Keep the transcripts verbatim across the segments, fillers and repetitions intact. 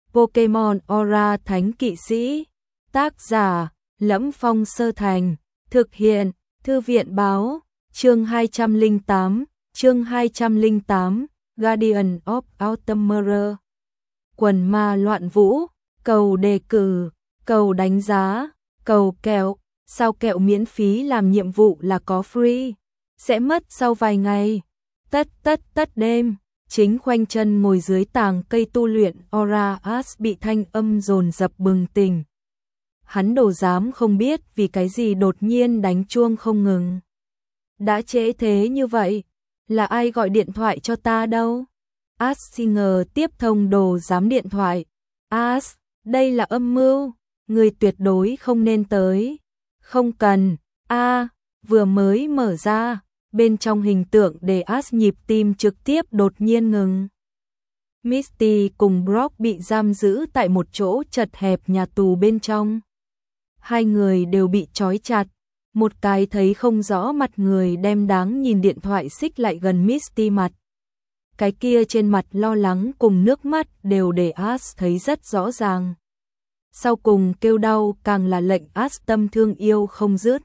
Pokemon Aura Thánh Kỵ Sĩ. Tác giả: Lẫm Phong Sơ Thành. Thực hiện: Thư viện báo. Chương hai trăm lẻ tám, chương hai trăm lẻ tám, Guardian of Autumn. Quần ma loạn vũ, cầu đề cử, cầu đánh giá, cầu kẹo, sao kẹo miễn phí làm nhiệm vụ là có free, sẽ mất sau vài ngày. Tất tất tất đêm, chính khoanh chân ngồi dưới tàng cây tu luyện Aura As bị thanh âm dồn dập bừng tỉnh. Hắn đồ dám không biết vì cái gì đột nhiên đánh chuông không ngừng. Đã trễ thế như vậy, là ai gọi điện thoại cho ta đâu? As Singer tiếp thông đồ giám điện thoại. As, đây là âm mưu, người tuyệt đối không nên tới. Không cần. A, vừa mới mở ra, bên trong hình tượng để As nhịp tim trực tiếp đột nhiên ngừng. Misty cùng Brock bị giam giữ tại một chỗ chật hẹp nhà tù bên trong. Hai người đều bị trói chặt. Một cái thấy không rõ mặt người đem đáng nhìn điện thoại xích lại gần Misty mặt. Cái kia trên mặt lo lắng cùng nước mắt đều để As thấy rất rõ ràng. Sau cùng kêu đau càng là lệnh As tâm thương yêu không dứt.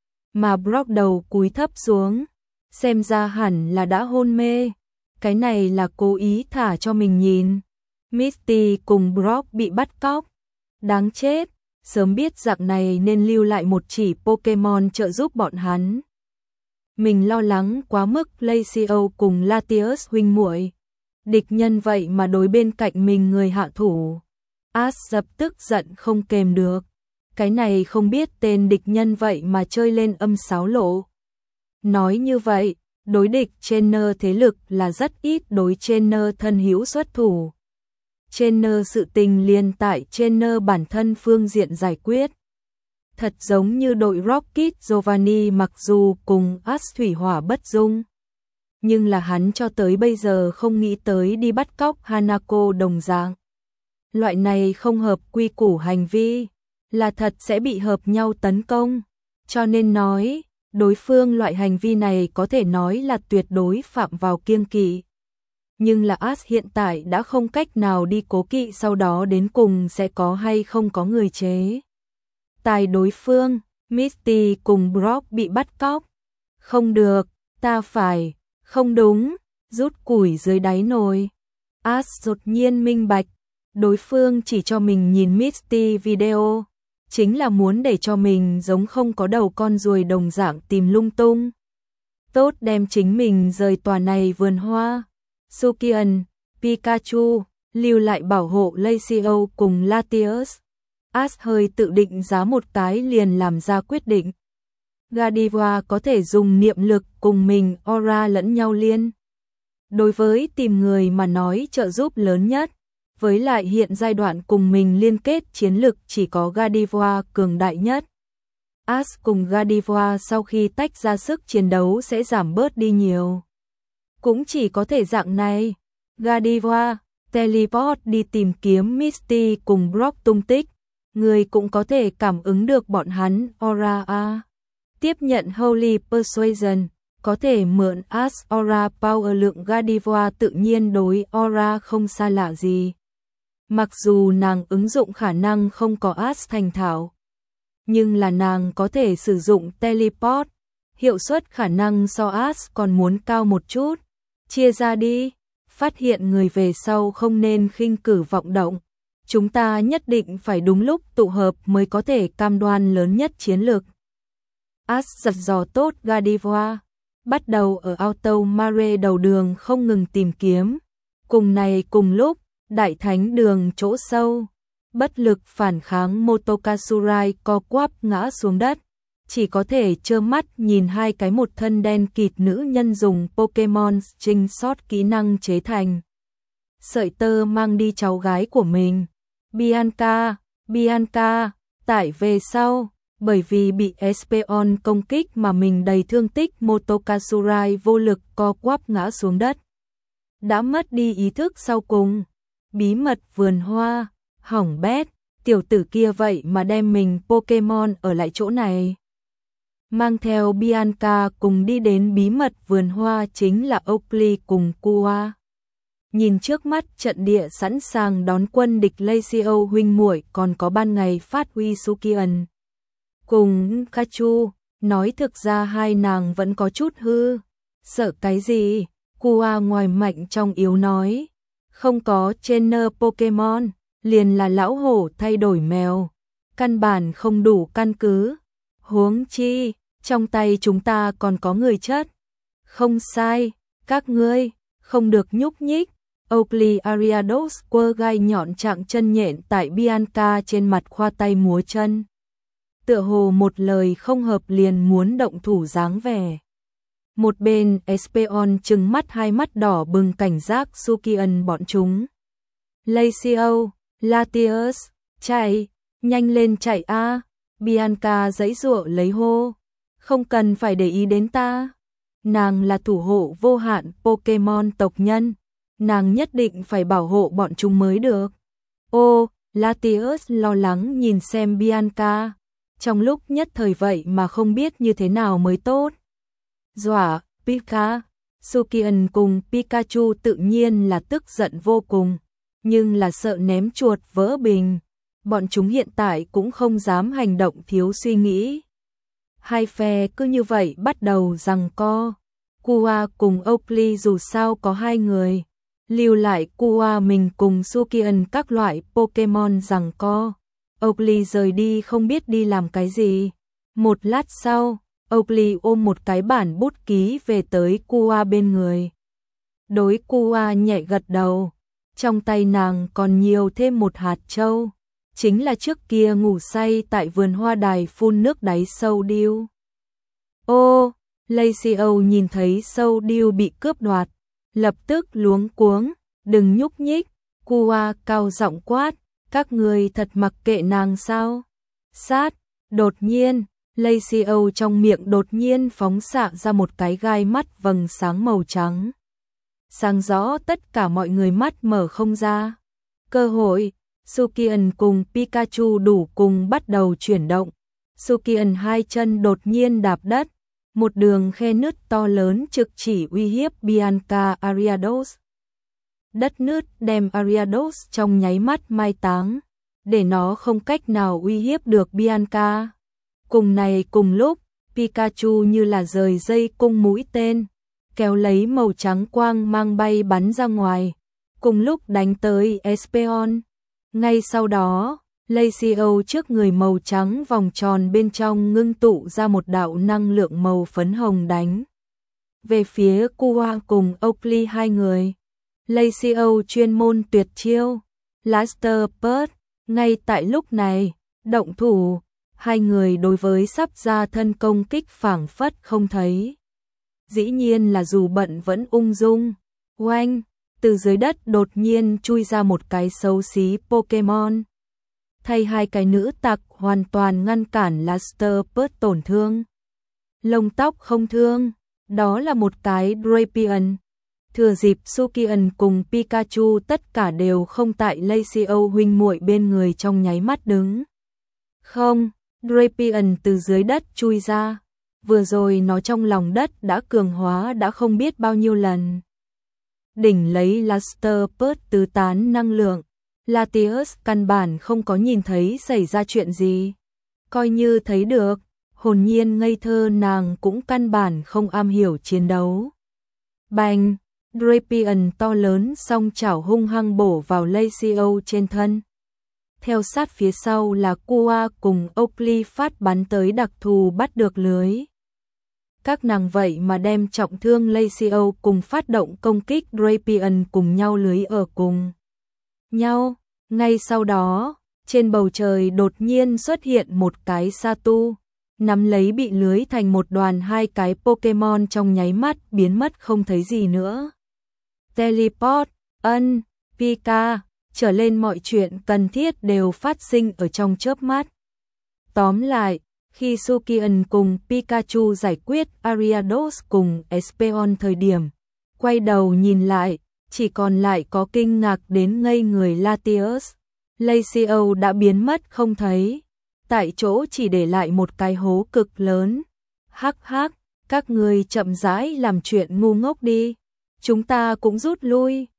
Mà Brock đầu cúi thấp xuống, xem ra hẳn là đã hôn mê. Cái này là cố ý thả cho mình nhìn. Misty cùng Brock bị bắt cóc. Đáng chết, sớm biết dạng này nên lưu lại một chỉ Pokemon trợ giúp bọn hắn. Mình lo lắng quá mức Glacio cùng Latios huynh muội. Địch nhân vậy mà đối bên cạnh mình người hạ thủ. As dập tức giận không kềm được. Cái này không biết tên địch nhân vậy mà chơi lên âm sáo lộ. Nói như vậy, đối địch trainer thế lực là rất ít đối trainer thân hữu xuất thủ. Trainer sự tình liền tại trainer bản thân phương diện giải quyết. Thật giống như đội Rocket Giovanni mặc dù cùng As thủy hỏa bất dung. Nhưng là hắn cho tới bây giờ không nghĩ tới đi bắt cóc Hanako đồng dạng. Loại này không hợp quy củ hành vi, là thật sẽ bị hợp nhau tấn công. Cho nên nói, đối phương loại hành vi này có thể nói là tuyệt đối phạm vào kiêng kỵ. Nhưng là As hiện tại đã không cách nào đi cố kỵ sau đó đến cùng sẽ có hay không có người chế. Tài đối phương, Misty cùng Brock bị bắt cóc. Không được, ta phải, không đúng, rút củi dưới đáy nồi. As đột nhiên minh bạch, đối phương chỉ cho mình nhìn Misty video, chính là muốn để cho mình giống không có đầu con ruồi đồng dạng tìm lung tung. Tốt đem chính mình rời tòa này vườn hoa. Sukian, Pikachu, lưu lại bảo hộ Glacio cùng Latios. As hơi tự định giá một cái liền làm ra quyết định. Gardevoir có thể dùng niệm lực cùng mình Aura lẫn nhau liên. Đối với tìm người mà nói trợ giúp lớn nhất, với lại hiện giai đoạn cùng mình liên kết chiến lực chỉ có Gardevoir cường đại nhất. As cùng Gardevoir sau khi tách ra sức chiến đấu sẽ giảm bớt đi nhiều. Cũng chỉ có thể dạng này. Gardevoir, teleport đi tìm kiếm Misty cùng Brock tung tích. Người cũng có thể cảm ứng được bọn hắn Aura A. Tiếp nhận Holy Persuasion, có thể mượn As Aura Power lượng Gardevoir tự nhiên đối Aura không xa lạ gì. Mặc dù nàng ứng dụng khả năng không có As thành thạo, nhưng là nàng có thể sử dụng teleport, hiệu suất khả năng so As còn muốn cao một chút. Chia ra đi, phát hiện người về sau không nên khinh cử vọng động. Chúng ta nhất định phải đúng lúc tụ hợp mới có thể cam đoan lớn nhất chiến lược. As giật dò tốt Gardevoir, bắt đầu ở Auto Mare đầu đường không ngừng tìm kiếm. Cùng này cùng lúc, đại thánh đường chỗ sâu, bất lực phản kháng Motokatsurai co quắp ngã xuống đất. Chỉ có thể trơ mắt nhìn hai cái một thân đen kịt nữ nhân dùng Pokemon String Shot kỹ năng chế thành sợi tơ mang đi cháu gái của mình. Bianca, Bianca, tải về sau, bởi vì bị Espeon công kích mà mình đầy thương tích Motokatsurai vô lực co quắp ngã xuống đất. Đã mất đi ý thức sau cùng. Bí mật vườn hoa, hỏng bét, tiểu tử kia vậy mà đem mình Pokemon ở lại chỗ này. Mang theo Bianca cùng đi đến bí mật vườn hoa chính là Oakley cùng Kua. nhìn trước mắt trận địa sẵn sàng đón quân địch Lacio huynh muội còn có ban ngày phát huy Sukian. Cùng Kachu, nói thực ra hai nàng vẫn có chút hư. Sợ cái gì? Kua ngoài mạnh trong yếu nói. Không có trainer Pokemon, liền là lão hổ thay đổi mèo. Căn bản không đủ căn cứ. Huống chi, trong tay chúng ta còn có người chất. Không sai, các ngươi, không được nhúc nhích. Oakley Ariados quơ gai nhọn chạng chân nhện tại Bianca trên mặt khoa tay múa chân. Tựa hồ một lời không hợp liền muốn động thủ dáng vẻ. Một bên Espeon trừng mắt hai mắt đỏ bừng cảnh giác Sukian bọn chúng. Lacio, Latios, chạy, nhanh lên chạy a. Bianca giãy giụa lấy hô. Không cần phải để ý đến ta. Nàng là thủ hộ vô hạn Pokemon tộc nhân. Nàng nhất định phải bảo hộ bọn chúng mới được. Ô, Latios lo lắng nhìn xem Bianca. Trong lúc nhất thời vậy mà không biết như thế nào mới tốt. Dọa, Pika, Sukian cùng Pikachu tự nhiên là tức giận vô cùng. Nhưng là sợ ném chuột vỡ bình. Bọn chúng hiện tại cũng không dám hành động thiếu suy nghĩ. Hai phe cứ như vậy bắt đầu giằng co. Kua cùng Oakley dù sao có hai người. Lưu lại Kua mình cùng Sukian các loại Pokemon giằng co. Oakley rời đi không biết đi làm cái gì. Một lát sau, Oakley ôm một cái bản bút ký về tới Kua bên người. Đối Kua nhẹ gật đầu. Trong tay nàng còn nhiều thêm một hạt châu. Chính là trước kia ngủ say tại vườn hoa đài phun nước đáy sâu điêu. Ô, Lacio nhìn thấy sâu điêu bị cướp đoạt. Lập tức luống cuống, đừng nhúc nhích. Kua cao giọng quát, các người thật mặc kệ nàng sao? Sát, đột nhiên, Lacio trong miệng đột nhiên phóng xạ ra một cái gai mắt vầng sáng màu trắng. Sáng rõ tất cả mọi người mắt mở không ra. Cơ hội, Sukian cùng Pikachu đủ cùng bắt đầu chuyển động. Sukian hai chân đột nhiên đạp đất. Một đường khe nứt to lớn trực chỉ uy hiếp Bianca Ariados. Đất nứt đem Ariados trong nháy mắt mai táng, để nó không cách nào uy hiếp được Bianca. Cùng này cùng lúc, Pikachu như là rời dây cung mũi tên, kéo lấy màu trắng quang mang bay bắn ra ngoài, cùng lúc đánh tới Espeon. Ngay sau đó, Lacio trước người màu trắng vòng tròn bên trong ngưng tụ ra một đạo năng lượng màu phấn hồng đánh về phía Kua cùng Oakley hai người. Lacio chuyên môn tuyệt chiêu, Blaster Burst. Ngay tại lúc này, động thủ, hai người đối với sắp ra thân công kích phảng phất không thấy. Dĩ nhiên là dù bận vẫn ung dung. Oanh, từ dưới đất đột nhiên chui ra một cái xấu xí Pokemon. Thay hai cái nữ tặc hoàn toàn ngăn cản Blaster Burst tổn thương. Lông tóc không thương, đó là một cái Drapion. Thừa dịp Sukian cùng Pikachu tất cả đều không tại Lacio huynh muội bên người trong nháy mắt đứng. Không, Drapion từ dưới đất chui ra. Vừa rồi nó trong lòng đất đã cường hóa đã không biết bao nhiêu lần. Đỉnh lấy Blaster Burst tứ tán năng lượng. Latios căn bản không có nhìn thấy xảy ra chuyện gì. Coi như thấy được, hồn nhiên ngây thơ nàng cũng căn bản không am hiểu chiến đấu. Bành! Drapion to lớn song chảo hung hăng bổ vào Lacio trên thân. Theo sát phía sau là Kua cùng Oakley phát bắn tới đặc thù bắt được lưới. Các nàng vậy mà đem trọng thương Lacio cùng phát động công kích Drapion cùng nhau lưới ở cùng nhau. Ngay sau đó, trên bầu trời đột nhiên xuất hiện một cái Satu, nắm lấy bị lưới thành một đoàn hai cái Pokemon trong nháy mắt biến mất không thấy gì nữa. Teleport, ân, Pika, trở lên mọi chuyện cần thiết đều phát sinh ở trong chớp mắt. Tóm lại, khi Sukian cùng Pikachu giải quyết Ariados cùng Espeon thời điểm, quay đầu nhìn lại, chỉ còn lại có kinh ngạc đến ngây người Latios. Lacio đã biến mất không thấy, tại chỗ chỉ để lại một cái hố cực lớn. Hắc hắc, các người chậm rãi làm chuyện ngu ngốc đi, chúng ta cũng rút lui.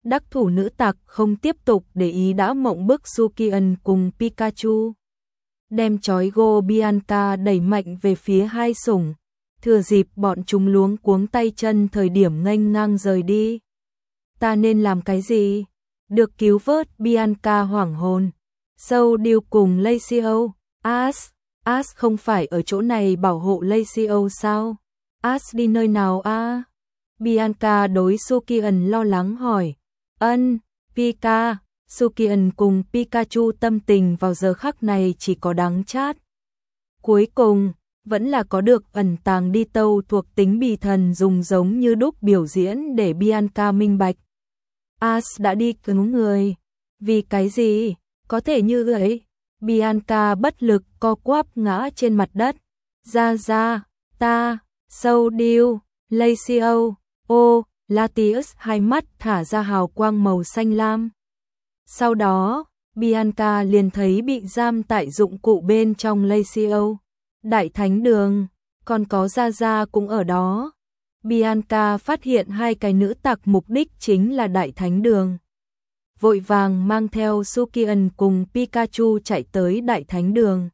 đắc thủ nữ tặc không tiếp tục để ý đã mộng bức Sukian cùng Pikachu. Đem chói Go Bianca đẩy mạnh về phía hai sủng, thừa dịp bọn chúng luống cuống tay chân thời điểm nghênh ngang rời đi. Ta nên làm cái gì? Được cứu vớt Bianca hoảng hồn. Sâu điêu cùng Lacio, Ash, Ash không phải ở chỗ này bảo hộ Lacio sao? Ash đi nơi nào a? À? Bianca đối Sukian lo lắng hỏi. Ân, Pika, Sukian cùng Pikachu tâm tình vào giờ khắc này chỉ có đắng chát. Cuối cùng, vẫn là có được ẩn tàng đi tâu thuộc tính bì thần dùng giống như đúc biểu diễn để Bianca minh bạch. Ash đã đi cứu người. Vì cái gì? Có thể như vậy. Bianca bất lực co quắp ngã trên mặt đất. Ra ra, ta, sâu điêu, Lacio, ô, Latius hai mắt thả ra hào quang màu xanh lam. Sau đó, Bianca liền thấy bị giam tại dụng cụ bên trong Lacio. Đại thánh đường, còn có Gia Gia cũng ở đó. Bianca phát hiện hai cái nữ tặc mục đích chính là đại thánh đường. Vội vàng mang theo Sukian cùng Pikachu chạy tới đại thánh đường.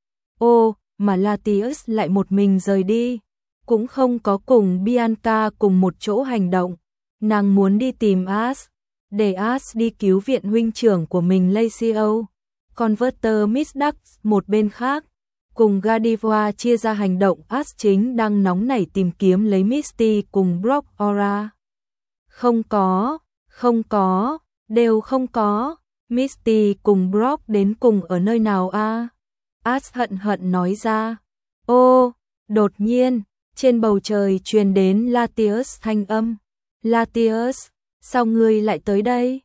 Ô, mà Latius lại một mình rời đi, cũng không có cùng Bianca cùng một chỗ hành động. Nàng muốn đi tìm Ash, để Ash đi cứu viện huynh trưởng của mình Lacio. Còn Verter Misdax một bên khác, cùng Gardevoir chia ra hành động. Ash chính đang nóng nảy tìm kiếm lấy Misty cùng Brock Aura. Không có, không có, đều không có. Misty cùng Brock đến cùng ở nơi nào a? À? Ash hận hận nói ra. Ô, đột nhiên, trên bầu trời truyền đến Latius thanh âm. Latius, sao ngươi lại tới đây?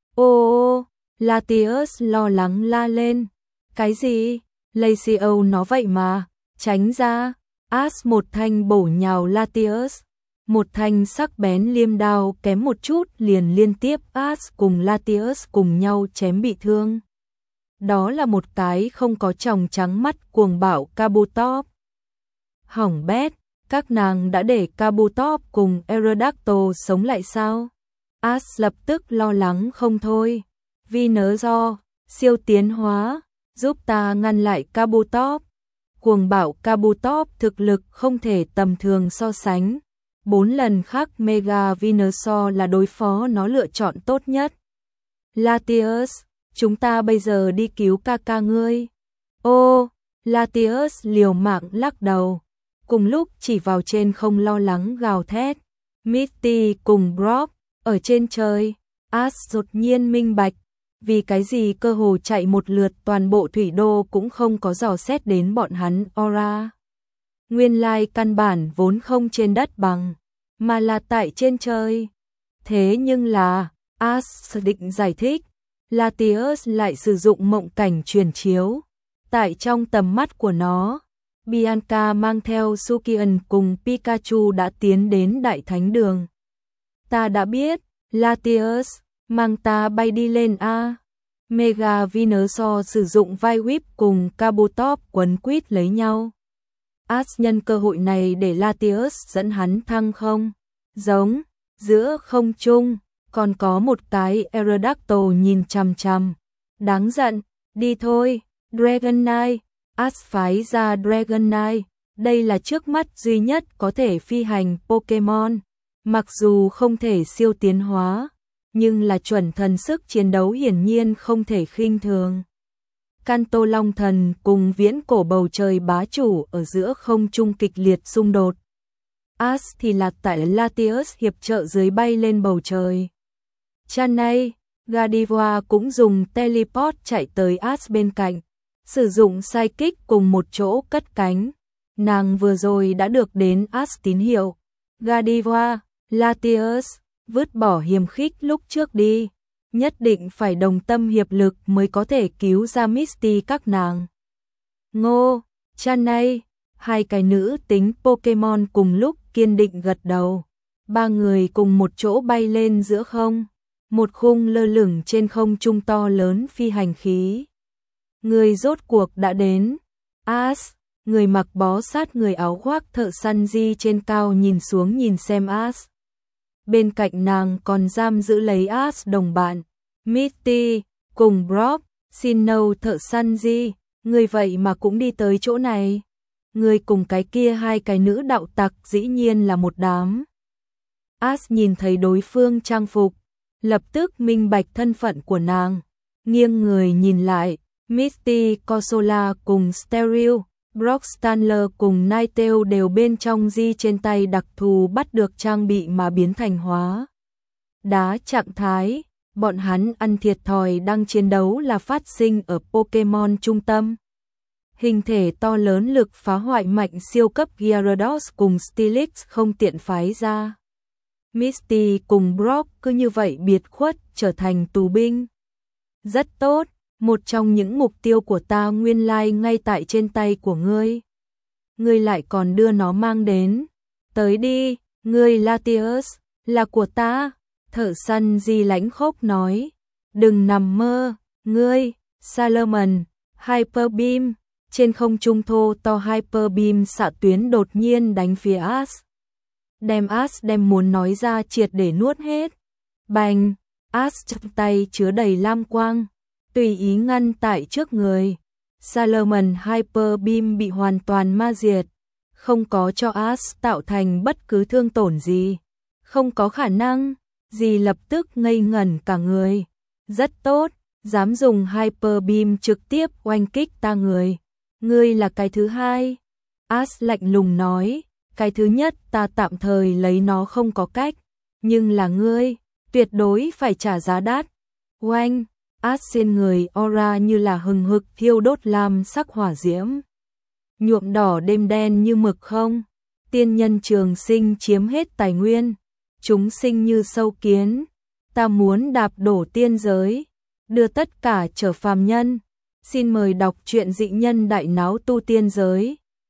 Ô, Latius lo lắng la lên. Cái gì? Lacio nó vậy mà, tránh ra. Ash một thanh bổ nhào Latius. Một thanh sắc bén liêm đao kém một chút liền liên tiếp Ash cùng Latius cùng nhau chém bị thương. Đó là một cái không có tròng trắng mắt cuồng bạo Kabutops. Hỏng bét, các nàng đã để Kabutops cùng Aerodactyl sống lại sao? Ash lập tức lo lắng không thôi. Vì nớ do, siêu tiến hóa, giúp ta ngăn lại Kabutops. Cuồng bạo Kabutops thực lực không thể tầm thường so sánh. Bốn lần khác Mega Venusaur là đối phó nó lựa chọn tốt nhất. Latius, chúng ta bây giờ đi cứu ca ca ngươi. Ô, Latius liều mạng lắc đầu. Cùng lúc chỉ vào trên không lo lắng gào thét. Misty cùng Brock ở trên trời. Ash đột nhiên minh bạch. Vì cái gì cơ hồ chạy một lượt toàn bộ thủy đô cũng không có dò xét đến bọn hắn Aura. Nguyên lai căn bản vốn không trên đất bằng, mà là tại trên trời. Thế nhưng là, Ash định giải thích, Latius lại sử dụng mộng cảnh truyền chiếu. Tại trong tầm mắt của nó, Bianca mang theo Sukian cùng Pikachu đã tiến đến đại thánh đường. Ta đã biết, Latius, mang ta bay đi lên a. Mega Venusaur sử dụng vai whip cùng Kabutops quấn quýt lấy nhau. Ash nhân cơ hội này để Latius dẫn hắn thăng không. Giống, giữa không trung, còn có một cái Aerodactyl nhìn chằm chằm. Đáng giận, đi thôi, Dragonite. Ash phái ra Dragonite. Đây là trước mắt duy nhất có thể phi hành Pokemon. Mặc dù không thể siêu tiến hóa, nhưng là chuẩn thần sức chiến đấu hiển nhiên không thể khinh thường. Kanto Long Thần cùng viễn cổ bầu trời bá chủ ở giữa không trung kịch liệt xung đột. Ash thì lạc tại Latius hiệp trợ dưới bay lên bầu trời. Chanay, Gardevoir cũng dùng teleport chạy tới Ash bên cạnh, sử dụng Psychic cùng một chỗ cất cánh. Nàng vừa rồi đã được đến Ash tín hiệu. Gardevoir, Latius, vứt bỏ hiềm khích lúc trước đi. Nhất định phải đồng tâm hiệp lực mới có thể cứu ra Misty các nàng. Ngô, Chanay, hai cái nữ tính Pokemon cùng lúc kiên định gật đầu. Ba người cùng một chỗ bay lên giữa không. Một khung lơ lửng trên không trung to lớn phi hành khí. Người rốt cuộc đã đến. Ash, người mặc bó sát người áo khoác thợ săn di trên cao nhìn xuống nhìn xem Ash. bên cạnh nàng còn giam giữ lấy As đồng bạn, Misty, cùng Brock, Sinnoh thợ săn gì, người vậy mà cũng đi tới chỗ này. Người cùng cái kia hai cái nữ đạo tặc dĩ nhiên là một đám. As nhìn thấy đối phương trang phục, lập tức minh bạch thân phận của nàng, nghiêng người nhìn lại, Misty Corsola cùng Steril, Brock Stanler cùng Nightale đều bên trong di trên tay đặc thù bắt được trang bị mà biến thành hóa đá trạng thái, bọn hắn ăn thiệt thòi đang chiến đấu là phát sinh ở Pokemon trung tâm. Hình thể to lớn lực phá hoại mạnh siêu cấp Gyarados cùng Steelix không tiện phái ra. Misty cùng Brock cứ như vậy biệt khuất trở thành tù binh. Rất tốt, một trong những mục tiêu của ta nguyên lai ngay tại trên tay của ngươi. Ngươi lại còn đưa nó mang đến. Tới đi, ngươi Latios, là của ta. Thợ săn Di lãnh khốc nói. Đừng nằm mơ, ngươi, Salomon, Hyper Beam. Trên không trung thô to Hyper Beam xạ tuyến đột nhiên đánh phía As. Đem As đem muốn nói ra triệt để nuốt hết. Bành, As trong tay chứa đầy lam quang, tùy ý ngăn tại trước người. Salomon Hyper Beam bị hoàn toàn ma diệt, không có cho As tạo thành bất cứ thương tổn gì. Không có khả năng, Dì lập tức ngây ngẩn cả người. Rất tốt, dám dùng Hyper Beam trực tiếp oanh kích ta người. Ngươi là cái thứ hai. As lạnh lùng nói, cái thứ nhất ta tạm thời lấy nó không có cách, nhưng là ngươi, tuyệt đối phải trả giá đắt. Oanh, As trên người aura như là hừng hực thiêu đốt lam sắc hỏa diễm. Nhuộm đỏ đêm đen như mực không, tiên nhân trường sinh chiếm hết tài nguyên, chúng sinh như sâu kiến, ta muốn đạp đổ tiên giới, đưa tất cả trở phàm nhân. Xin mời đọc truyện Dị Nhân Đại Náo Tu Tiên Giới.